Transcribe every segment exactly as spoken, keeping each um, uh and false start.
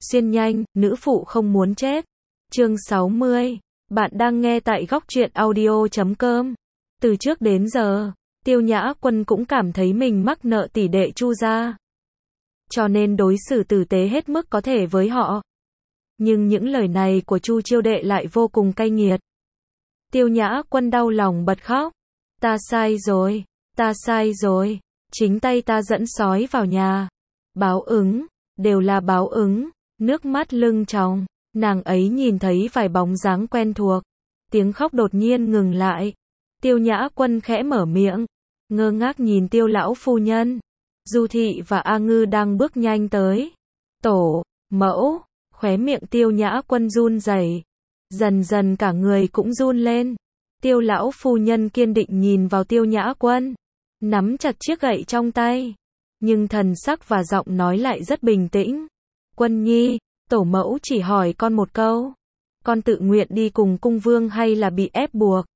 Xuyên nhanh, nữ phụ không muốn chết. Chương sáu mươi. Bạn đang nghe tại góc truyện audio chấm com. Từ trước đến giờ, Tiêu Nhã Quân cũng cảm thấy mình mắc nợ tỷ đệ Chu gia. Cho nên đối xử tử tế hết mức có thể với họ. Nhưng những lời này của Chu Chiêu Đệ lại vô cùng cay nghiệt. Tiêu Nhã Quân đau lòng bật khóc. Ta sai rồi, ta sai rồi. Chính tay ta dẫn sói vào nhà. Báo ứng, đều là báo ứng. Nước mắt lưng tròng, nàng ấy nhìn thấy vài bóng dáng quen thuộc. Tiếng khóc đột nhiên ngừng lại. Tiêu Nhã Quân khẽ mở miệng, ngơ ngác nhìn Tiêu lão phu nhân. Du Thị và A Ngư đang bước nhanh tới. Tổ, mẫu, khóe miệng Tiêu Nhã Quân run rẩy. Dần dần cả người cũng run lên. Tiêu lão phu nhân kiên định nhìn vào Tiêu Nhã Quân, nắm chặt chiếc gậy trong tay. Nhưng thần sắc và giọng nói lại rất bình tĩnh. Quân nhi, tổ mẫu chỉ hỏi con một câu. Con tự nguyện đi cùng cung vương hay là bị ép buộc?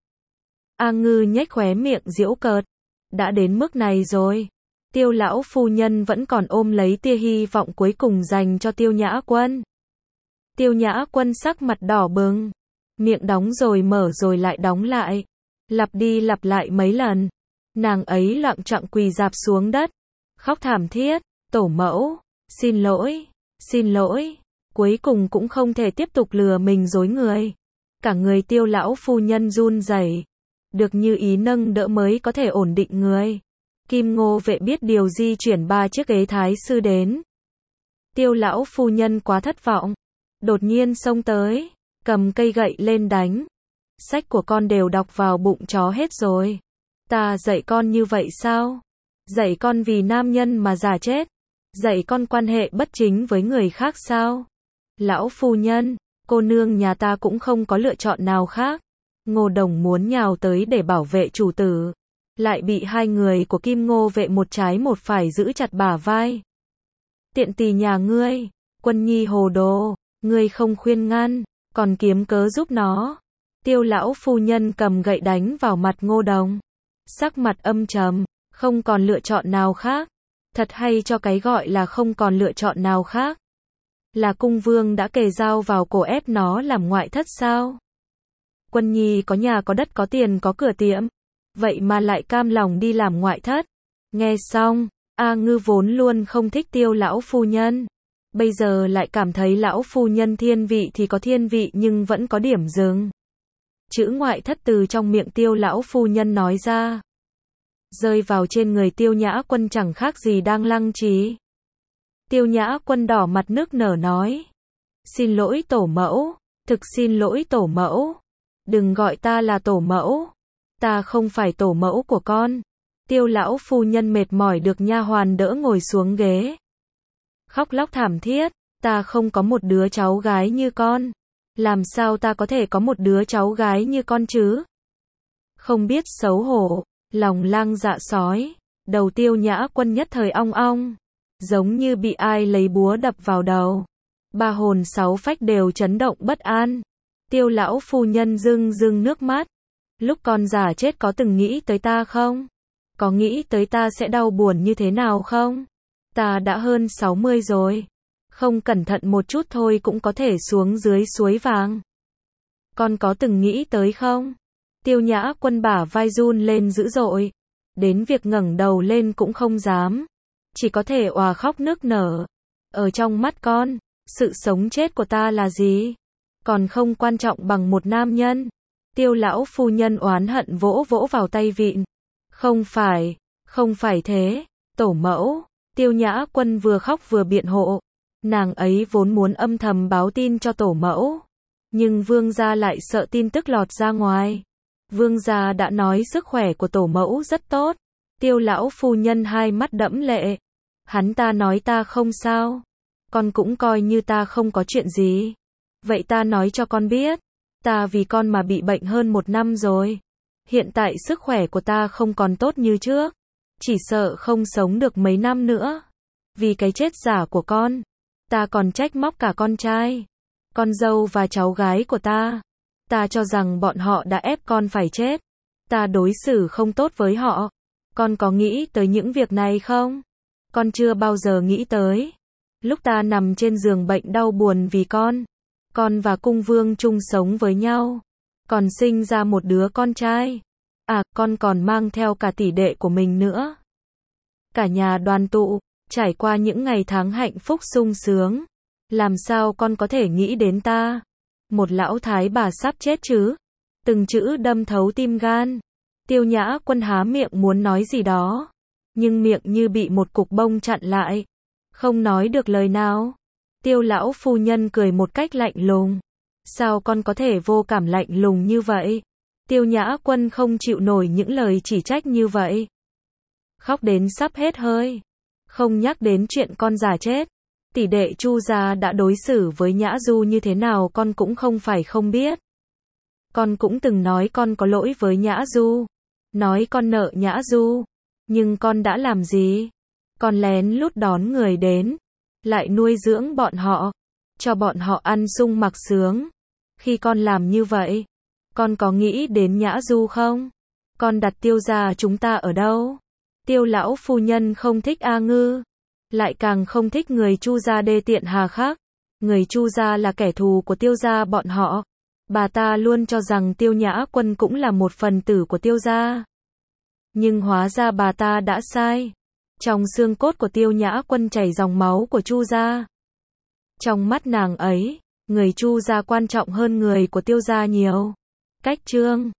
A Ngư nhếch khóe miệng giễu cợt. Đã đến mức này rồi. Tiêu lão phu nhân vẫn còn ôm lấy tia hy vọng cuối cùng dành cho Tiêu Nhã Quân. Tiêu Nhã Quân sắc mặt đỏ bừng. Miệng đóng rồi mở rồi lại đóng lại. Lặp đi lặp lại mấy lần. Nàng ấy loạng choạng quỳ rạp xuống đất. Khóc thảm thiết. Tổ mẫu, xin lỗi, xin lỗi. Cuối cùng cũng không thể tiếp tục lừa mình dối người. Cả người Tiêu lão phu nhân run rẩy. Được như ý nâng đỡ mới có thể ổn định người. Kim Ngô Vệ biết điều di chuyển ba chiếc ghế thái sư đến. Tiêu lão phu nhân quá thất vọng. Đột nhiên xông tới, cầm cây gậy lên đánh. Sách của con đều đọc vào bụng chó hết rồi. Ta dạy con như vậy sao? Dạy con vì nam nhân mà già chết? Dạy con quan hệ bất chính với người khác sao? Lão phu nhân, cô nương nhà ta cũng không có lựa chọn nào khác. Ngô Đồng muốn nhào tới để bảo vệ chủ tử, lại bị hai người của Kim Ngô Vệ một trái một phải giữ chặt bả vai. Tiện tỳ nhà ngươi, Quân nhi hồ đồ, ngươi không khuyên ngăn, còn kiếm cớ giúp nó. Tiêu lão phu nhân cầm gậy đánh vào mặt Ngô Đồng. Sắc mặt âm trầm, không còn lựa chọn nào khác. Thật hay cho cái gọi là không còn lựa chọn nào khác. Là cung vương đã kề dao vào cổ ép nó làm ngoại thất sao? Quân nhi có nhà có đất có tiền có cửa tiệm, vậy mà lại cam lòng đi làm ngoại thất. Nghe xong, A Ngư vốn luôn không thích Tiêu lão phu nhân, bây giờ lại cảm thấy lão phu nhân thiên vị thì có thiên vị nhưng vẫn có điểm dừng. Chữ ngoại thất từ trong miệng Tiêu lão phu nhân nói ra, rơi vào trên người Tiêu Nhã Quân chẳng khác gì đang lăng trì. Tiêu Nhã Quân đỏ mặt nức nở nói, xin lỗi tổ mẫu, thực xin lỗi tổ mẫu. Đừng gọi ta là tổ mẫu. Ta không phải tổ mẫu của con. Tiêu lão phu nhân mệt mỏi được nha hoàn đỡ ngồi xuống ghế. Khóc lóc thảm thiết. Ta không có một đứa cháu gái như con. Làm sao ta có thể có một đứa cháu gái như con chứ? Không biết xấu hổ. Lòng lang dạ sói. Đầu Tiêu Nhã Quân nhất thời ong ong. Giống như bị ai lấy búa đập vào đầu. Ba hồn sáu phách đều chấn động bất an. Tiêu lão phu nhân rưng rưng nước mắt. Lúc con già chết có từng nghĩ tới ta không? Có nghĩ tới ta sẽ đau buồn như thế nào không? Ta đã hơn sáu mươi rồi. Không cẩn thận một chút thôi cũng có thể xuống dưới suối vàng. Con có từng nghĩ tới không? Tiêu Nhã Quân bả vai run lên dữ dội. Đến việc ngẩng đầu lên cũng không dám. Chỉ có thể òa khóc nức nở. Ở trong mắt con, sự sống chết của ta là gì? Còn không quan trọng bằng một nam nhân. Tiêu lão phu nhân oán hận vỗ vỗ vào tay vịn. Không phải, không phải thế, tổ mẫu. Tiêu Nhã Quân vừa khóc vừa biện hộ. Nàng ấy vốn muốn âm thầm báo tin cho tổ mẫu. Nhưng vương gia lại sợ tin tức lọt ra ngoài. Vương gia đã nói sức khỏe của tổ mẫu rất tốt. Tiêu lão phu nhân hai mắt đẫm lệ. Hắn ta nói ta không sao. Con cũng coi như ta không có chuyện gì. Vậy ta nói cho con biết, ta vì con mà bị bệnh hơn một năm rồi. Hiện tại sức khỏe của ta không còn tốt như trước. Chỉ sợ không sống được mấy năm nữa. Vì cái chết giả của con, ta còn trách móc cả con trai, con dâu và cháu gái của ta. Ta cho rằng bọn họ đã ép con phải chết. Ta đối xử không tốt với họ. Con có nghĩ tới những việc này không? Con chưa bao giờ nghĩ tới. Lúc ta nằm trên giường bệnh đau buồn vì con, con và cung vương chung sống với nhau, còn sinh ra một đứa con trai. À, con còn mang theo cả tỷ đệ của mình nữa. Cả nhà đoàn tụ, trải qua những ngày tháng hạnh phúc sung sướng. Làm sao con có thể nghĩ đến ta? Một lão thái bà sắp chết chứ? Từng chữ đâm thấu tim gan. Tiêu Nhã Quân há miệng muốn nói gì đó, nhưng miệng như bị một cục bông chặn lại, không nói được lời nào. Tiêu lão phu nhân cười một cách lạnh lùng. Sao con có thể vô cảm lạnh lùng như vậy? Tiêu Nhã Quân không chịu nổi những lời chỉ trách như vậy. Khóc đến sắp hết hơi. Không nhắc đến chuyện con già chết. Tỷ đệ Chu gia đã đối xử với Nhã Du như thế nào con cũng không phải không biết. Con cũng từng nói con có lỗi với Nhã Du. Nói con nợ Nhã Du. Nhưng con đã làm gì? Con lén lút đón người đến. Lại nuôi dưỡng bọn họ. Cho bọn họ ăn sung mặc sướng. Khi con làm như vậy, con có nghĩ đến Nhã Du không? Con đặt Tiêu gia chúng ta ở đâu? Tiêu lão phu nhân không thích A Ngư. Lại càng không thích người Chu gia đê tiện hà khắc. Người Chu gia là kẻ thù của Tiêu gia bọn họ. Bà ta luôn cho rằng Tiêu Nhã Quân cũng là một phần tử của Tiêu gia. Nhưng hóa ra bà ta đã sai. Trong xương cốt của Tiêu Nhã Quân chảy dòng máu của Chu gia. Trong mắt nàng ấy, người Chu gia quan trọng hơn người của Tiêu gia nhiều. Cách chương